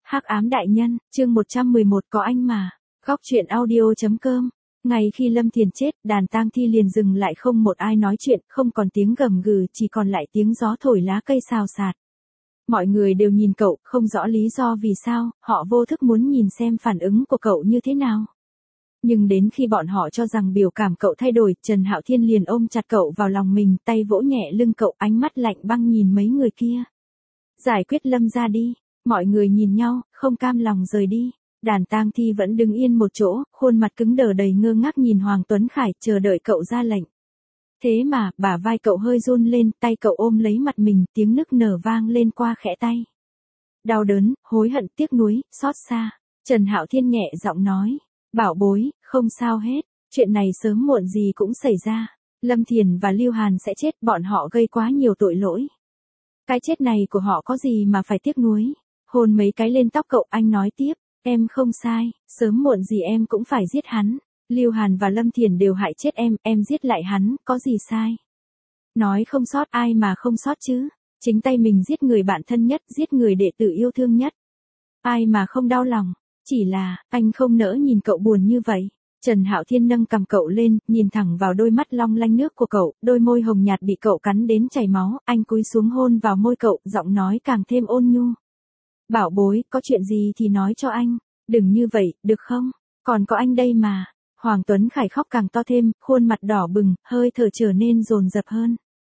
Hắc ám đại nhân, chương 111 có anh mà. Góc truyện audio.com. Ngay khi Lâm Thiền chết, đàn tang thi liền dừng lại, không một ai nói chuyện, không còn tiếng gầm gừ, chỉ còn lại tiếng gió thổi lá cây xào xạc. Mọi người đều nhìn cậu, không rõ lý do vì sao, họ vô thức muốn nhìn xem phản ứng của cậu như thế nào. Nhưng đến khi bọn họ cho rằng biểu cảm cậu thay đổi, Trần Hạo Thiên liền ôm chặt cậu vào lòng mình, tay vỗ nhẹ lưng cậu, ánh mắt lạnh băng nhìn mấy người kia. Giải quyết Lâm ra đi. Mọi người nhìn nhau, không cam lòng rời đi. Đàn tang thi vẫn đứng yên một chỗ, khuôn mặt cứng đờ đầy ngơ ngác nhìn Hoàng Tuấn Khải, chờ đợi cậu ra lệnh. Thế mà, bả vai cậu hơi run lên, tay cậu ôm lấy mặt mình, tiếng nức nở vang lên qua khẽ tay. Đau đớn, hối hận, tiếc nuối, xót xa. Trần Hạo Thiên nhẹ giọng nói. Bảo bối, không sao hết, chuyện này sớm muộn gì cũng xảy ra. Lâm Thiền và Lưu Hàn sẽ chết, bọn họ gây quá nhiều tội lỗi. Cái chết này của họ có gì mà phải tiếc nuối. Hôn mấy cái lên tóc cậu, anh nói tiếp, em không sai, sớm muộn gì em cũng phải giết hắn. Lưu Hàn và Lâm Thiền đều hại chết em giết lại hắn, có gì sai. Nói không sót, ai mà không sót chứ. Chính tay mình giết người bạn thân nhất, giết người đệ tử yêu thương nhất. Ai mà không đau lòng, chỉ là, anh không nỡ nhìn cậu buồn như vậy. Trần Hạo Thiên nâng cằm cậu lên, nhìn thẳng vào đôi mắt long lanh nước của cậu, đôi môi hồng nhạt bị cậu cắn đến chảy máu, anh cúi xuống hôn vào môi cậu, giọng nói càng thêm ôn nhu. Bảo bối, có chuyện gì thì nói cho anh, đừng như vậy, được không? Còn có anh đây mà. Hoàng Tuấn Khải khóc càng to thêm, khuôn mặt đỏ bừng, hơi thở trở nên dồn dập hơn.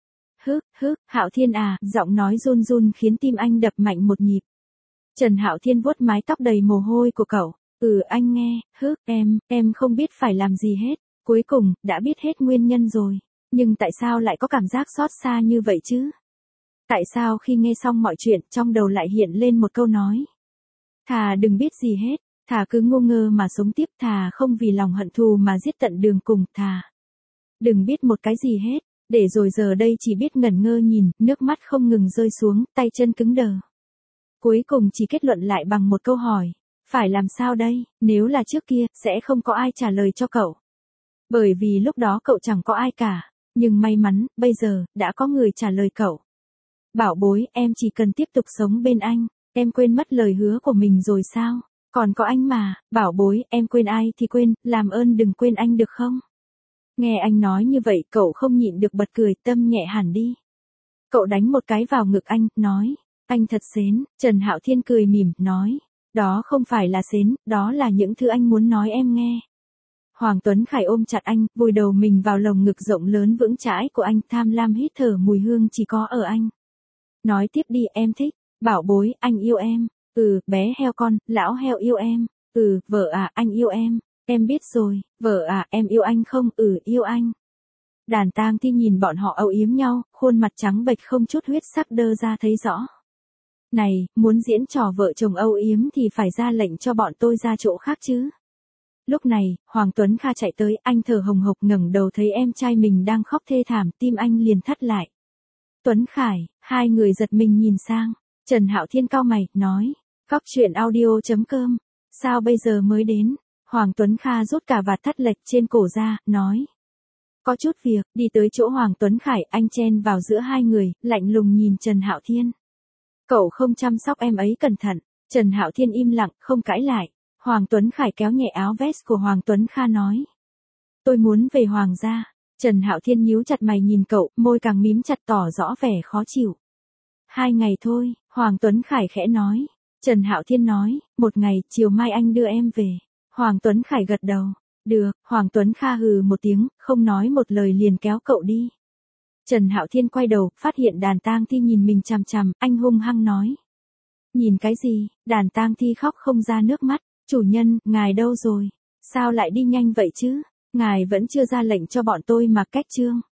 Hạo Thiên à, giọng nói run run khiến tim anh đập mạnh một nhịp. Trần Hạo Thiên vuốt mái tóc đầy mồ hôi của cậu. Anh nghe, em không biết phải làm gì hết. Cuối cùng, đã biết hết nguyên nhân rồi. Nhưng tại sao lại có cảm giác xót xa như vậy chứ? Tại sao khi nghe xong mọi chuyện, trong đầu lại hiện lên một câu nói? Thà đừng biết gì hết, thà cứ ngu ngơ mà sống tiếp, thà không vì lòng hận thù mà giết tận đường cùng, thà đừng biết một cái gì hết, để rồi giờ đây chỉ biết ngẩn ngơ nhìn, nước mắt không ngừng rơi xuống, tay chân cứng đờ. Cuối cùng chỉ kết luận lại bằng một câu hỏi. Phải làm sao đây, nếu là trước kia, sẽ không có ai trả lời cho cậu. Bởi vì lúc đó cậu chẳng có ai cả. Nhưng may mắn, bây giờ, đã có người trả lời cậu. Bảo bối, em chỉ cần tiếp tục sống bên anh. Em quên mất lời hứa của mình rồi sao? Còn có anh mà, bảo bối, em quên ai thì quên, làm ơn đừng quên anh được không? Nghe anh nói như vậy, cậu không nhịn được bật cười, tâm nhẹ hẳn đi. Cậu đánh một cái vào ngực anh, nói. Anh thật xến. Trần Hạo Thiên cười mỉm, nói. Đó không phải là xến, đó là những thứ anh muốn nói em nghe. Hoàng Tuấn Khải ôm chặt anh, vùi đầu mình vào lồng ngực rộng lớn vững chãi của anh, tham lam hít thở mùi hương chỉ có ở anh. Nói tiếp đi, em thích. Bảo bối, anh yêu em. Bé heo con, lão heo yêu em. Vợ à, anh yêu em. Em biết rồi, vợ à, em yêu anh không? Yêu anh. Đàn tang thi nhìn bọn họ âu yếm nhau, khuôn mặt trắng bệch không chút huyết sắc đơ ra thấy rõ. Này, muốn diễn trò vợ chồng âu yếm thì phải ra lệnh cho bọn tôi ra chỗ khác chứ. Lúc này, Hoàng Tuấn Kha chạy tới, anh thở hồng hộc ngẩng đầu thấy em trai mình đang khóc thê thảm, tim anh liền thắt lại. Tuấn Khải, hai người giật mình nhìn sang. Trần Hạo Thiên cau mày, nói. Góc truyện audio.com. Sao bây giờ mới đến? Hoàng Tuấn Kha rút cả vạt thắt lệch trên cổ ra, nói. Có chút việc, đi tới chỗ Hoàng Tuấn Khải, anh chen vào giữa hai người, lạnh lùng nhìn Trần Hạo Thiên. Cậu không chăm sóc em ấy cẩn thận. Trần Hạo Thiên im lặng, không cãi lại. Hoàng Tuấn Khải kéo nhẹ áo vest của Hoàng Tuấn Kha nói. Tôi muốn về Hoàng gia. Trần Hạo Thiên nhíu chặt mày nhìn cậu, môi càng mím chặt tỏ rõ vẻ khó chịu. 2 ngày thôi, Hoàng Tuấn Khải khẽ nói. Trần Hạo Thiên nói, 1 ngày, chiều mai anh đưa em về. Hoàng Tuấn Khải gật đầu. Được, Hoàng Tuấn Kha hừ một tiếng, không nói một lời liền kéo cậu đi. Trần Hạo Thiên quay đầu, phát hiện đàn tang thi nhìn mình chằm chằm, anh hung hăng nói. Nhìn cái gì? Đàn tang thi khóc không ra nước mắt. Chủ nhân, ngài đâu rồi? Sao lại đi nhanh vậy chứ? Ngài vẫn chưa ra lệnh cho bọn tôi mà cách chương.